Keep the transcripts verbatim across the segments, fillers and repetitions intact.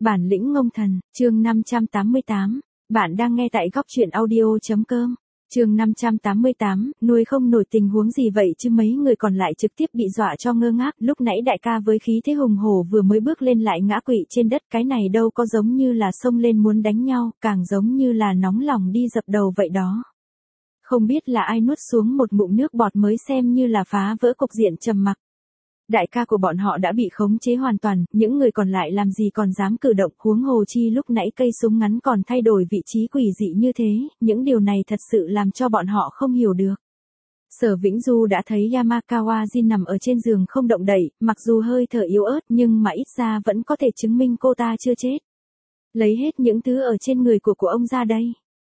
Bản lĩnh ngông thần, chương năm trăm tám mươi tám. Bạn đang nghe tại góc truyện audio.com. Chương năm trăm tám mươi tám, nuôi không nổi tình huống gì vậy chứ mấy người còn lại trực tiếp bị dọa cho ngơ ngác. Lúc nãy đại ca với khí thế hùng hổ vừa mới bước lên lại ngã quỵ trên đất, cái này đâu có giống như là xông lên muốn đánh nhau, càng giống như là nóng lòng đi dập đầu vậy đó. Không biết là ai nuốt xuống một ngụm nước bọt mới xem như là phá vỡ cục diện trầm mặc. Đại ca của bọn họ đã bị khống chế hoàn toàn, những người còn lại làm gì còn dám cử động, huống hồ chi lúc nãy cây súng ngắn còn thay đổi vị trí quỷ dị như thế, những điều này thật sự làm cho bọn họ không hiểu được. Sở Vĩnh Du đã thấy Yamakawa Jin nằm ở trên giường không động đậy, mặc dù hơi thở yếu ớt nhưng mà ít ra vẫn có thể chứng minh cô ta chưa chết. Lấy hết những thứ ở trên người của của ông ra đây.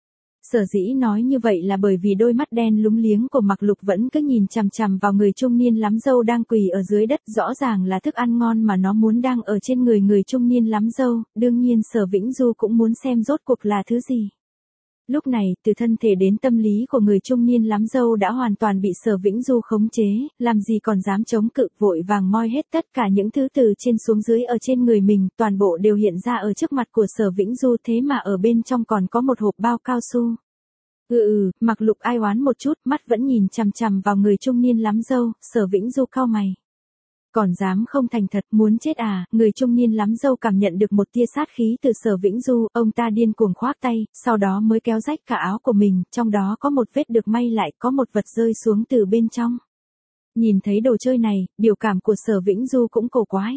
Sở dĩ nói như vậy là bởi vì đôi mắt đen lúng liếng của Mạc Lục vẫn cứ nhìn chằm chằm vào người trung niên lắm dâu đang quỳ ở dưới đất, rõ ràng là thức ăn ngon mà nó muốn đang ở trên người người trung niên lắm dâu, đương nhiên Sở Vĩnh Du cũng muốn xem rốt cuộc là thứ gì. Lúc này, từ thân thể đến tâm lý của người trung niên lắm dâu đã hoàn toàn bị Sở Vĩnh Du khống chế, làm gì còn dám chống cự, vội vàng moi hết tất cả những thứ từ trên xuống dưới ở trên người mình, toàn bộ đều hiện ra ở trước mặt của Sở Vĩnh Du, thế mà ở bên trong còn có một hộp bao cao su. Ừ ừ, Mạc Lục ai oán một chút, mắt vẫn nhìn chằm chằm vào người trung niên lắm dâu, Sở Vĩnh Du cau mày. Còn dám không thành thật, muốn chết à? Người trung niên lắm dâu cảm nhận được một tia sát khí từ Sở Vĩnh Du, ông ta điên cuồng khoác tay, sau đó mới kéo rách cả áo của mình, trong đó có một vết được may lại, có một vật rơi xuống từ bên trong. Nhìn thấy đồ chơi này, biểu cảm của Sở Vĩnh Du cũng cổ quái.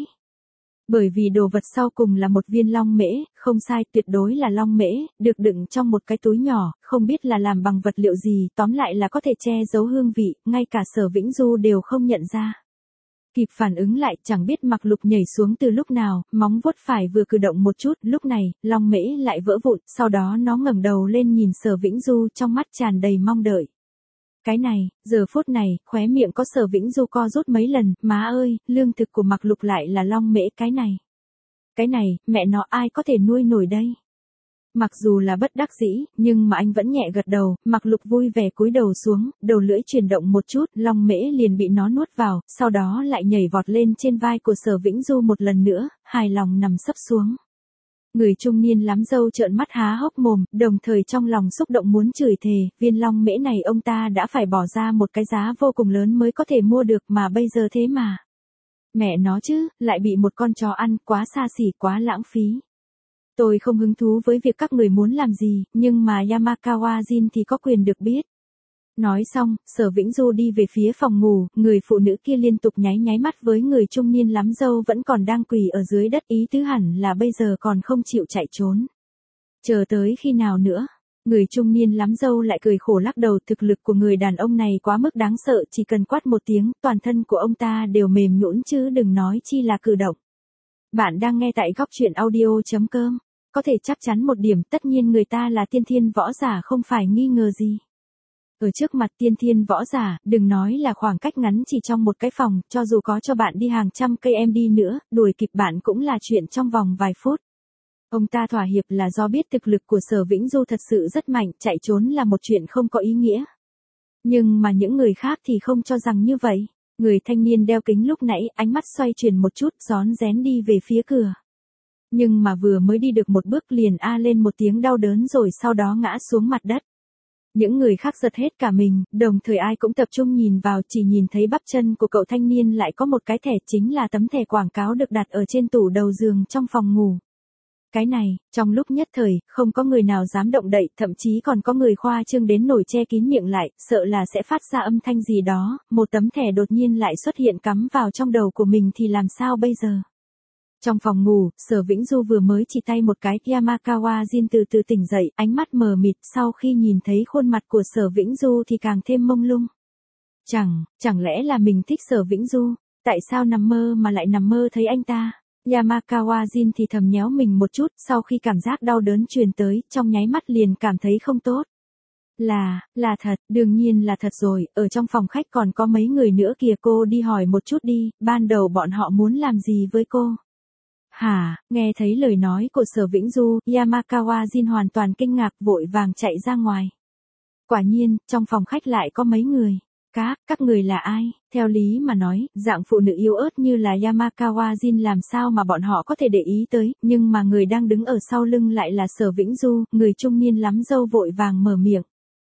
Bởi vì đồ vật sau cùng là một viên long mễ, không sai, tuyệt đối là long mễ, được đựng trong một cái túi nhỏ, không biết là làm bằng vật liệu gì, tóm lại là có thể che giấu hương vị, ngay cả Sở Vĩnh Du đều không nhận ra. Kịp phản ứng lại, chẳng biết Mạc Lục nhảy xuống từ lúc nào, móng vuốt phải vừa cử động một chút, lúc này, long mễ lại vỡ vụn, sau đó nó ngẩng đầu lên nhìn Sở Vĩnh Du, trong mắt tràn đầy mong đợi. Cái này, giờ phút này, khóe miệng có Sở Vĩnh Du co rút mấy lần, má ơi, lương thực của Mạc Lục lại là long mễ, cái này. Cái này, mẹ nó ai có thể nuôi nổi đây? Mặc dù là bất đắc dĩ, nhưng mà anh vẫn nhẹ gật đầu, Mạc Lục vui vẻ cúi đầu xuống, đầu lưỡi chuyển động một chút, long mễ liền bị nó nuốt vào, sau đó lại nhảy vọt lên trên vai của Sở Vĩnh Du một lần nữa, hài lòng nằm sấp xuống. Người trung niên lắm dâu trợn mắt há hốc mồm, đồng thời trong lòng xúc động muốn chửi thề, viên long mễ này ông ta đã phải bỏ ra một cái giá vô cùng lớn mới có thể mua được mà bây giờ thế mà. Mẹ nó chứ, lại bị một con chó ăn, quá xa xỉ, quá lãng phí. Tôi không hứng thú với việc các người muốn làm gì, nhưng mà Yamakawa Jin thì có quyền được biết. Nói xong, Sở Vĩnh Du đi về phía phòng ngủ, người phụ nữ kia liên tục nháy nháy mắt với người trung niên lắm dâu vẫn còn đang quỳ ở dưới đất, ý tứ hẳn là bây giờ còn không chịu chạy trốn. Chờ tới khi nào nữa? Người trung niên lắm dâu lại cười khổ lắc đầu, thực lực của người đàn ông này quá mức đáng sợ, chỉ cần quát một tiếng, toàn thân của ông ta đều mềm nhũn chứ đừng nói chi là cử động. Bạn đang nghe tại góc truyện audio.com. Có thể chắc chắn một điểm, tất nhiên người ta là tiên thiên võ giả không phải nghi ngờ gì. Ở trước mặt tiên thiên võ giả, đừng nói là khoảng cách ngắn chỉ trong một cái phòng, cho dù có cho bạn đi hàng trăm cây em đi nữa, đuổi kịp bạn cũng là chuyện trong vòng vài phút. Ông ta thỏa hiệp là do biết thực lực của Sở Vĩnh Du thật sự rất mạnh, chạy trốn là một chuyện không có ý nghĩa. Nhưng mà những người khác thì không cho rằng như vậy. Người thanh niên đeo kính lúc nãy, ánh mắt xoay chuyển một chút, rón rén đi về phía cửa. Nhưng mà vừa mới đi được một bước liền a lên một tiếng đau đớn rồi sau đó ngã xuống mặt đất. Những người khác giật hết cả mình, đồng thời ai cũng tập trung nhìn vào, chỉ nhìn thấy bắp chân của cậu thanh niên lại có một cái thẻ, chính là tấm thẻ quảng cáo được đặt ở trên tủ đầu giường trong phòng ngủ. Cái này, trong lúc nhất thời, không có người nào dám động đậy, thậm chí còn có người khoa trương đến nổi che kín miệng lại, sợ là sẽ phát ra âm thanh gì đó, một tấm thẻ đột nhiên lại xuất hiện cắm vào trong đầu của mình thì làm sao bây giờ? Trong phòng ngủ, Sở Vĩnh Du vừa mới chỉ tay một cái, Yamakawa Jin từ từ tỉnh dậy, ánh mắt mờ mịt, sau khi nhìn thấy khuôn mặt của Sở Vĩnh Du thì càng thêm mông lung. Chẳng, chẳng lẽ là mình thích Sở Vĩnh Du, tại sao nằm mơ mà lại nằm mơ thấy anh ta? Yamakawa Jin thì thầm nhéo mình một chút, sau khi cảm giác đau đớn truyền tới, trong nháy mắt liền cảm thấy không tốt. Là, là thật, đương nhiên là thật rồi, ở trong phòng khách còn có mấy người nữa kìa, cô đi hỏi một chút đi, ban đầu bọn họ muốn làm gì với cô? Hả, nghe thấy lời nói của Sở Vĩnh Du, Yamakawa Jin hoàn toàn kinh ngạc, vội vàng chạy ra ngoài. Quả nhiên, trong phòng khách lại có mấy người. Các, các người là ai? Theo lý mà nói, dạng phụ nữ yếu ớt như là Yamakawa Jin làm sao mà bọn họ có thể để ý tới, nhưng mà người đang đứng ở sau lưng lại là Sở Vĩnh Du, người trung niên lắm dâu vội vàng mở miệng.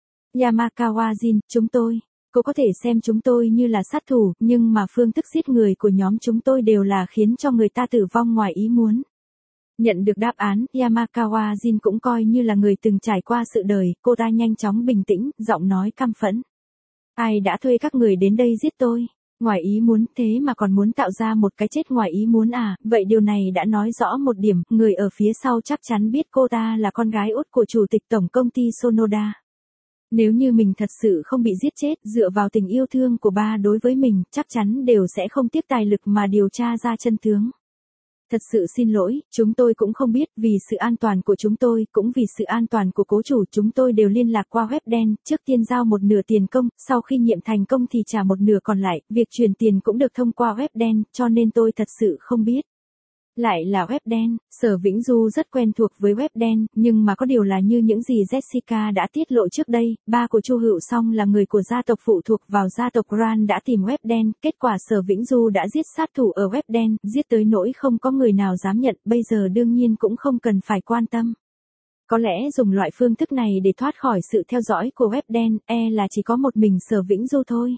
Yamakawa Jin, chúng tôi. Cô có thể xem chúng tôi như là sát thủ, nhưng mà phương thức giết người của nhóm chúng tôi đều là khiến cho người ta tử vong ngoài ý muốn. Nhận được đáp án, Yamakawa Jin cũng coi như là người từng trải qua sự đời, cô ta nhanh chóng bình tĩnh, giọng nói căm phẫn. Ai đã thuê các người đến đây giết tôi? Ngoài ý muốn thế mà còn muốn tạo ra một cái chết ngoài ý muốn à? Vậy điều này đã nói rõ một điểm, người ở phía sau chắc chắn biết cô ta là con gái út của chủ tịch tổng công ty Sonoda. Nếu như mình thật sự không bị giết chết, dựa vào tình yêu thương của ba đối với mình, chắc chắn đều sẽ không tiếc tài lực mà điều tra ra chân tướng. Thật sự xin lỗi, chúng tôi cũng không biết, vì sự an toàn của chúng tôi, cũng vì sự an toàn của cố chủ, chúng tôi đều liên lạc qua web đen, trước tiên giao một nửa tiền công, sau khi nhiệm thành công thì trả một nửa còn lại, việc chuyển tiền cũng được thông qua web đen, cho nên tôi thật sự không biết. Lại là web đen, Sở Vĩnh Du rất quen thuộc với web đen, nhưng mà có điều là như những gì Jessica đã tiết lộ trước đây, ba của Chu Hựu Song là người của gia tộc phụ thuộc vào gia tộc Gran đã tìm web đen, kết quả Sở Vĩnh Du đã giết sát thủ ở web đen, giết tới nỗi không có người nào dám nhận, bây giờ đương nhiên cũng không cần phải quan tâm. Có lẽ dùng loại phương thức này để thoát khỏi sự theo dõi của web đen, e là chỉ có một mình Sở Vĩnh Du thôi.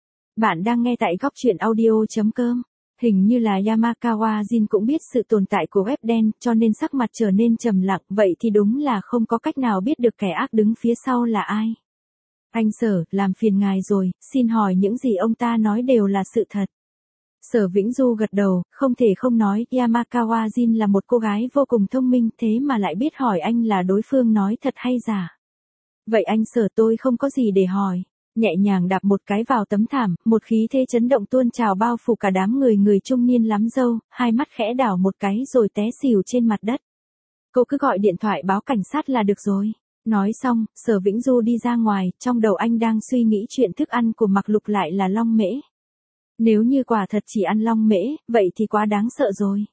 Bạn đang nghe tại góc truyện audio chấm com. Hình như là Yamakawa Jin cũng biết sự tồn tại của web đen, cho nên sắc mặt trở nên trầm lặng, vậy thì đúng là không có cách nào biết được kẻ ác đứng phía sau là ai. Anh Sở, làm phiền ngài rồi, xin hỏi những gì ông ta nói đều là sự thật. Sở Vĩnh Du gật đầu, không thể không nói, Yamakawa Jin là một cô gái vô cùng thông minh, thế mà lại biết hỏi anh là đối phương nói thật hay giả. Vậy anh Sở, tôi không có gì để hỏi. Nhẹ nhàng đạp một cái vào tấm thảm, một khí thế chấn động tuôn trào bao phủ cả đám người người trung niên lắm dâu, hai mắt khẽ đảo một cái rồi té xỉu trên mặt đất. Cô cứ gọi điện thoại báo cảnh sát là được rồi. Nói xong, Sở Vĩnh Du đi ra ngoài, trong đầu anh đang suy nghĩ chuyện thức ăn của Mạc Lục lại là long mễ. Nếu như quả thật chỉ ăn long mễ, vậy thì quá đáng sợ rồi.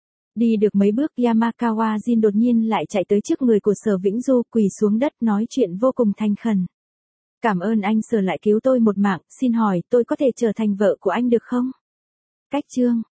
Đi được mấy bước, Yamakawa Jin đột nhiên lại chạy tới trước người của Sở Vĩnh Du, quỳ xuống đất nói chuyện vô cùng thành khẩn. Cảm ơn anh Sở lại cứu tôi một mạng, xin hỏi tôi có thể trở thành vợ của anh được không? Cách chương